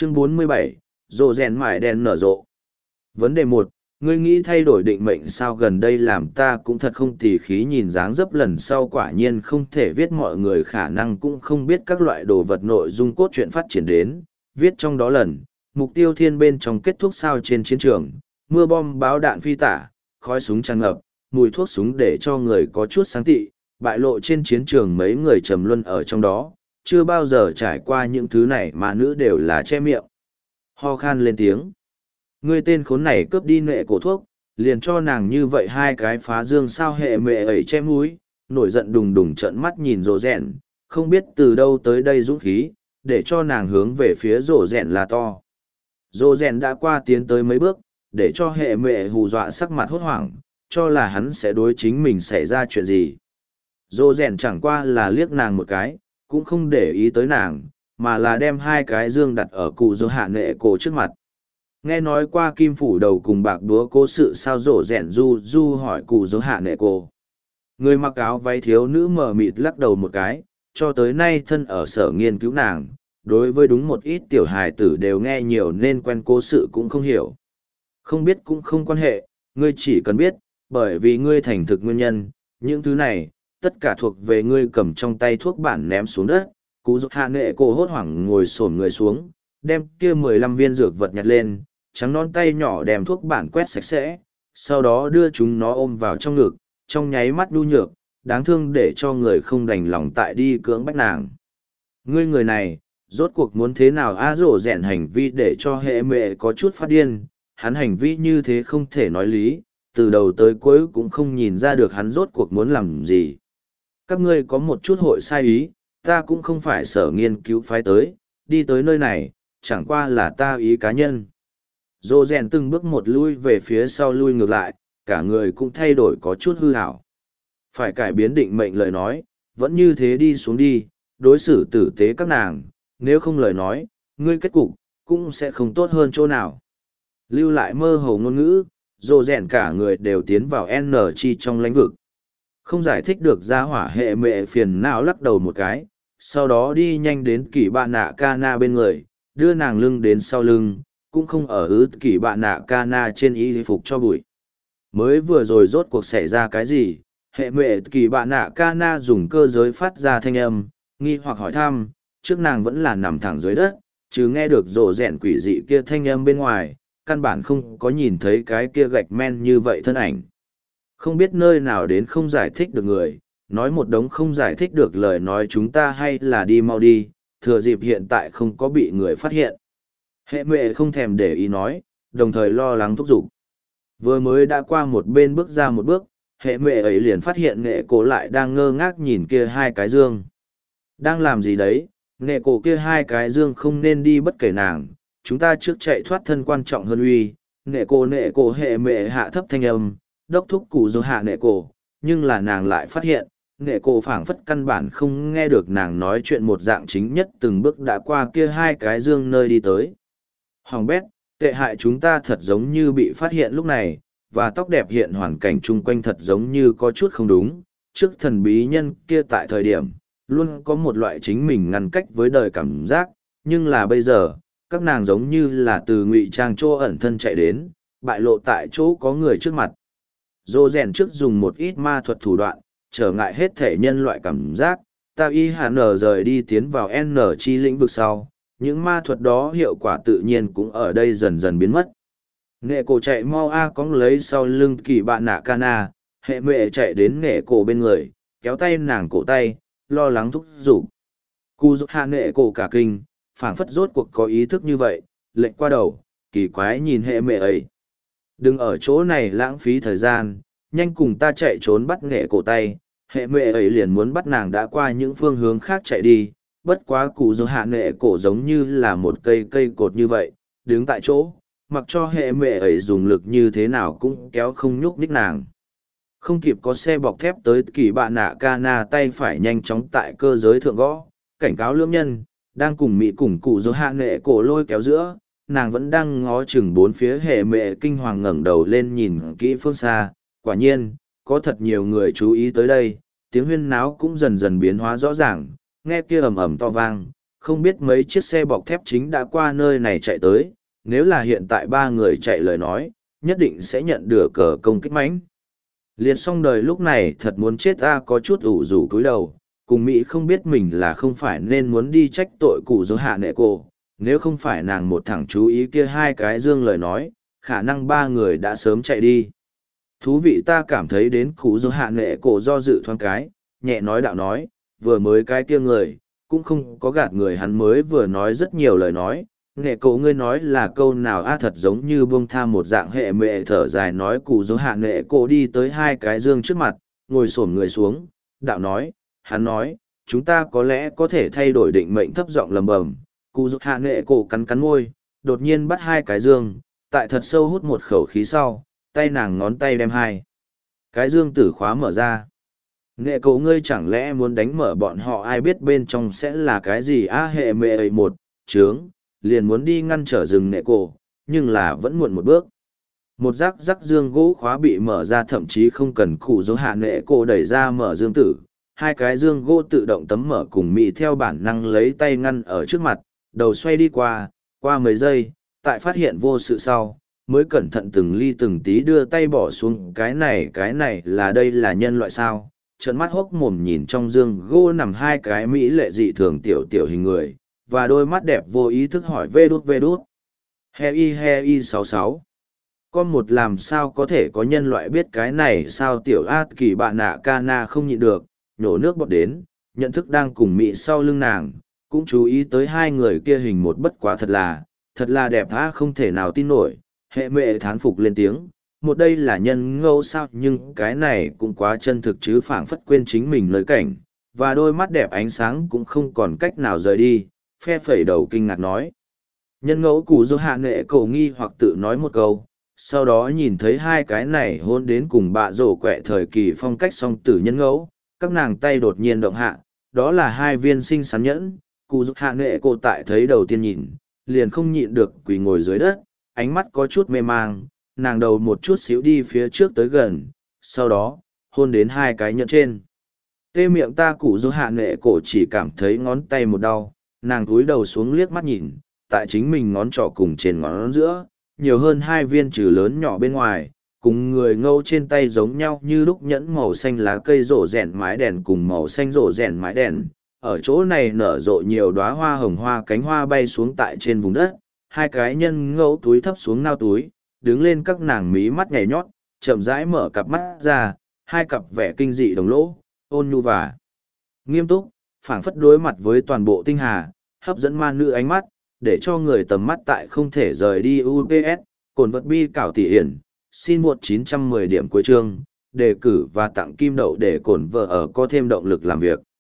Chương 47, rộ rèn mải đen nở rộ. Vấn đề 1, ngươi nghĩ thay đổi định mệnh sao? Gần đây làm ta cũng thật không tỉ khí, nhìn dáng dấp lần sau quả nhiên không thể viết, mọi người khả năng cũng không biết các loại đồ vật nội dung cốt truyện phát triển đến, viết trong đó lần, mục tiêu thiên bên trong kết thúc sao? Trên chiến trường, mưa bom báo đạn phi tả, khói súng tràn ngập, mùi thuốc súng để cho người có chút sáng tị, bại lộ trên chiến trường mấy người trầm luân ở trong đó, chưa bao giờ trải qua những thứ này mà nữ đều là che miệng. Ho khan lên tiếng. Ngươi tên khốn này cướp đi nệ cổ thuốc, liền cho nàng như vậy hai cái phá dương sao? Hệ mẹ ấy che mũi, nổi giận đùng đùng trợn mắt nhìn rộ rèn, không biết từ đâu tới đây dũng khí, để cho nàng hướng về phía rộ rèn là to. Rộ rèn đã qua tiến tới mấy bước, để cho hệ mẹ hù dọa sắc mặt hốt hoảng, cho là hắn sẽ đối chính mình xảy ra chuyện gì. Rộ rèn chẳng qua là liếc nàng một cái, cũng không để ý tới nàng, mà là đem hai cái dương đặt ở cụ dô hạ nệ cổ trước mặt. Nghe nói qua kim phủ đầu cùng bạc đúa cố sự sao? Rộ rèn du hỏi cụ dô hạ nệ cổ. Người mặc áo váy thiếu nữ mờ mịt lắc đầu một cái, cho tới nay thân ở sở nghiên cứu nàng, đối với đúng một ít tiểu hài tử đều nghe nhiều nên quen cố sự cũng không hiểu. Không biết cũng không quan hệ, ngươi chỉ cần biết, bởi vì ngươi thành thực nguyên nhân, những thứ này, tất cả thuộc về ngươi. Cầm trong tay thuốc bản ném xuống đất, cụ dục hạ nệ cổ hốt hoảng ngồi xổm người xuống, đem kia 15 viên dược vật nhặt lên, trắng non tay nhỏ đem thuốc bản quét sạch sẽ, sau đó đưa chúng nó ôm vào trong ngực, trong nháy mắt nhu nhược, đáng thương để cho người không đành lòng tại đi cưỡng bách nàng. Ngươi người này, rốt cuộc muốn thế nào? Rộ rèn hành vi để cho hệ mẹ có chút phát điên, hắn hành vi như thế không thể nói lý, từ đầu tới cuối cũng không nhìn ra được hắn rốt cuộc muốn làm gì. Các ngươi có một chút hội sai ý, ta cũng không phải sở nghiên cứu phái tới, đi tới nơi này, chẳng qua là ta ý cá nhân. Rộ rèn từng bước một lui về phía sau, lui ngược lại, cả người cũng thay đổi có chút hư hảo. Phải cải biến định mệnh lời nói, vẫn như thế đi xuống đi, đối xử tử tế các nàng, nếu không lời nói, ngươi kết cục, cũng sẽ không tốt hơn chỗ nào. Lưu lại mơ hồ ngôn ngữ, rộ rèn cả người đều tiến vào N chi trong lãnh vực. Không giải thích được ra hỏa hệ mẹ phiền não lắc đầu một cái, sau đó đi nhanh đến kỳ bạn nạ Kana bên người, đưa nàng lưng đến sau lưng, cũng không ở kỳ bạn nạ Kana trên y phục cho bụi. Mới vừa rồi rốt cuộc xảy ra cái gì? Hệ mẹ kỳ bạn nạ Kana dùng cơ giới phát ra thanh âm, nghi hoặc hỏi thăm, trước nàng vẫn là nằm thẳng dưới đất, chứ nghe được rộ rèn quỷ dị kia thanh âm bên ngoài, căn bản không có nhìn thấy cái kia gạch men như vậy thân ảnh. Không biết nơi nào đến không giải thích được người, nói một đống không giải thích được lời nói, chúng ta hay là đi mau đi, thừa dịp hiện tại không có bị người phát hiện. Hệ mẹ không thèm để ý nói, đồng thời lo lắng thúc giục. Vừa mới đã qua một bên bước ra một bước, hệ mẹ ấy liền phát hiện nghệ cổ lại đang ngơ ngác nhìn kia hai cái dương. Đang làm gì đấy? Nghệ cổ kia hai cái dương không nên đi bất kể nàng, chúng ta trước chạy thoát thân quan trọng hơn uy. Nghệ cổ hệ mẹ hạ thấp thanh âm, đốc thúc cụ dô hạ nghệ cổ, nhưng là nàng lại phát hiện, nghệ cổ phảng phất căn bản không nghe được nàng nói chuyện, một dạng chính nhất từng bước đã qua kia hai cái dương nơi đi tới. Hoàng bét, tệ hại, chúng ta thật giống như bị phát hiện lúc này, và tóc đẹp hiện hoàn cảnh chung quanh thật giống như có chút không đúng, trước thần bí nhân kia tại thời điểm, luôn có một loại chính mình ngăn cách với đời cảm giác, nhưng là bây giờ, các nàng giống như là từ ngụy trang chỗ ẩn thân chạy đến, bại lộ tại chỗ có người trước mặt. Dô rèn trước dùng một ít ma thuật thủ đoạn, trở ngại hết thể nhân loại cảm giác, ta y hà nở rời đi tiến vào N chi lĩnh vực sau, những ma thuật đó hiệu quả tự nhiên cũng ở đây dần dần biến mất. Nghệ cổ chạy mau cóng lấy sau lưng kỳ bạn nạ Kana, hệ mẹ chạy đến nghệ cổ bên người, kéo tay nàng cổ tay, lo lắng thúc giục. Cụ giúp hạ nghệ cổ cả kinh, phảng phất rốt cuộc có ý thức như vậy, lệnh qua đầu, kỳ quái nhìn hệ mẹ ấy. Đừng ở chỗ này lãng phí thời gian, nhanh cùng ta chạy trốn bắt nghệ cổ tay. Hệ mẹ ấy liền muốn bắt nàng đã qua những phương hướng khác chạy đi, bất quá cụ giúp hạ nghệ cổ giống như là một cây cột như vậy, đứng tại chỗ, mặc cho hệ mẹ ấy dùng lực như thế nào cũng kéo không nhúc nhích nàng. Không kịp có xe bọc thép tới, kỳ bạn nạ Kana tay phải nhanh chóng tại cơ giới thượng gõ, cảnh cáo lưỡng nhân, đang cùng Mỹ cùng cụ dỗ hạ nghệ cổ lôi kéo giữa, nàng vẫn đang ngó chừng bốn phía. Hệ mẹ kinh hoàng ngẩng đầu lên nhìn kỹ phương xa, quả nhiên, có thật nhiều người chú ý tới đây, tiếng huyên náo cũng dần dần biến hóa rõ ràng, nghe kia ầm ầm to vang, không biết mấy chiếc xe bọc thép chính đã qua nơi này chạy tới, nếu là hiện tại ba người chạy lời nói, nhất định sẽ nhận được cờ công kích mãnh. Liệt xong đời lúc này thật muốn chết a, có chút ủ rủ cúi đầu, cùng Mỹ không biết mình là không phải nên muốn đi trách tội cụ dỗ hạ nệ cổ, nếu không phải nàng một thằng chú ý kia hai cái dương lời nói, khả năng ba người đã sớm chạy đi. Thú vị, ta cảm thấy đến cụ dỗ hạ nệ cổ do dự thoáng cái, nhẹ nói đạo nói, vừa mới cái kia người, cũng không có gạt người, hắn mới vừa nói rất nhiều lời nói. Nghệ cổ ngươi nói là câu nào a, thật giống như buông tha một dạng hệ mệ thở dài nói. Cụ dỗ hạ nghệ cổ đi tới hai cái dương trước mặt, ngồi xổm người xuống, đạo nói, hắn nói, chúng ta có lẽ có thể thay đổi định mệnh, thấp giọng lầm bầm. Cụ dỗ hạ nghệ cổ cắn cắn môi, đột nhiên bắt hai cái dương, tại thật sâu hút một khẩu khí sau, tay nàng ngón tay đem hai cái dương tử khóa mở ra. Nghệ cổ ngươi chẳng lẽ muốn đánh mở bọn họ, ai biết bên trong sẽ là cái gì a, hệ mệ ấy một trướng liền muốn đi ngăn trở rừng nệ cổ, nhưng là vẫn muộn một bước. Một rắc dương gỗ khóa bị mở ra, thậm chí không cần cụ dỗ hạ nệ cổ đẩy ra mở dương tử, hai cái dương gỗ tự động tấm mở, cùng Mỹ theo bản năng lấy tay ngăn ở trước mặt, đầu xoay đi qua mấy giây, tại phát hiện vô sự sau, mới cẩn thận từng ly từng tí đưa tay bỏ xuống. Cái này là đây là nhân loại sao? Trợn mắt hốc mồm nhìn trong dương gỗ nằm hai cái mỹ lệ dị thường tiểu hình người, và đôi mắt đẹp vô ý thức hỏi vê đút. He y 66. Con một làm sao có thể có nhân loại biết cái này sao? Tiểu A Kỳ bạn nạ Kana không nhịn được, nhổ nước bọt đến, nhận thức đang cùng Mỹ sau lưng nàng, cũng chú ý tới hai người kia hình một bất quá thật là đẹp tha không thể nào tin nổi. Hệ mệ thán phục lên tiếng, một đây là nhân ngẫu sao, nhưng cái này cũng quá chân thực chứ, phảng phất quên chính mình nơi cảnh, và đôi mắt đẹp ánh sáng cũng không còn cách nào rời đi, phe phẩy đầu kinh ngạc nói. Nhân ngẫu cụ dỗ hạ nệ cổ nghi hoặc tự nói một câu, sau đó nhìn thấy hai cái này hôn đến cùng bạ rổ quẹ thời kỳ phong cách song tử nhân ngẫu, các nàng tay đột nhiên động hạ, đó là hai viên sinh sắn nhẫn. Cụ dỗ hạ nệ cổ tại thấy đầu tiên nhìn, liền không nhịn được quỳ ngồi dưới đất, ánh mắt có chút mê mang, nàng đầu một chút xíu đi phía trước tới gần, sau đó hôn đến hai cái nhẫn trên. Tê miệng ta. Cụ dỗ hạ nệ cổ chỉ cảm thấy ngón tay một đau, nàng cúi đầu xuống liếc mắt nhìn, tại chính mình ngón trỏ cùng trên ngón giữa, nhiều hơn hai viên trừ lớn nhỏ bên ngoài, cùng người ngâu trên tay giống nhau như lúc nhẫn màu xanh lá cây rổ rèn mái đèn cùng màu xanh rổ rèn mái đèn. Ở chỗ này nở rộ nhiều đóa hoa hồng hoa, cánh hoa bay xuống tại trên vùng đất, hai cái nhân ngẫu túi thấp xuống nao túi, đứng lên, các nàng mí mắt nhảy nhót, chậm rãi mở cặp mắt ra, hai cặp vẻ kinh dị đồng lỗ, ôn nhu và nghiêm túc, phảng phất đối mặt với toàn bộ tinh hà, hấp dẫn ma nữ ánh mắt, để cho người tầm mắt tại không thể rời đi. UPS, cồn vật bi cảo tỷ hiển, xin một 910 điểm cuối chương, đề cử và tặng kim đậu để cồn vợ ở có thêm động lực làm việc.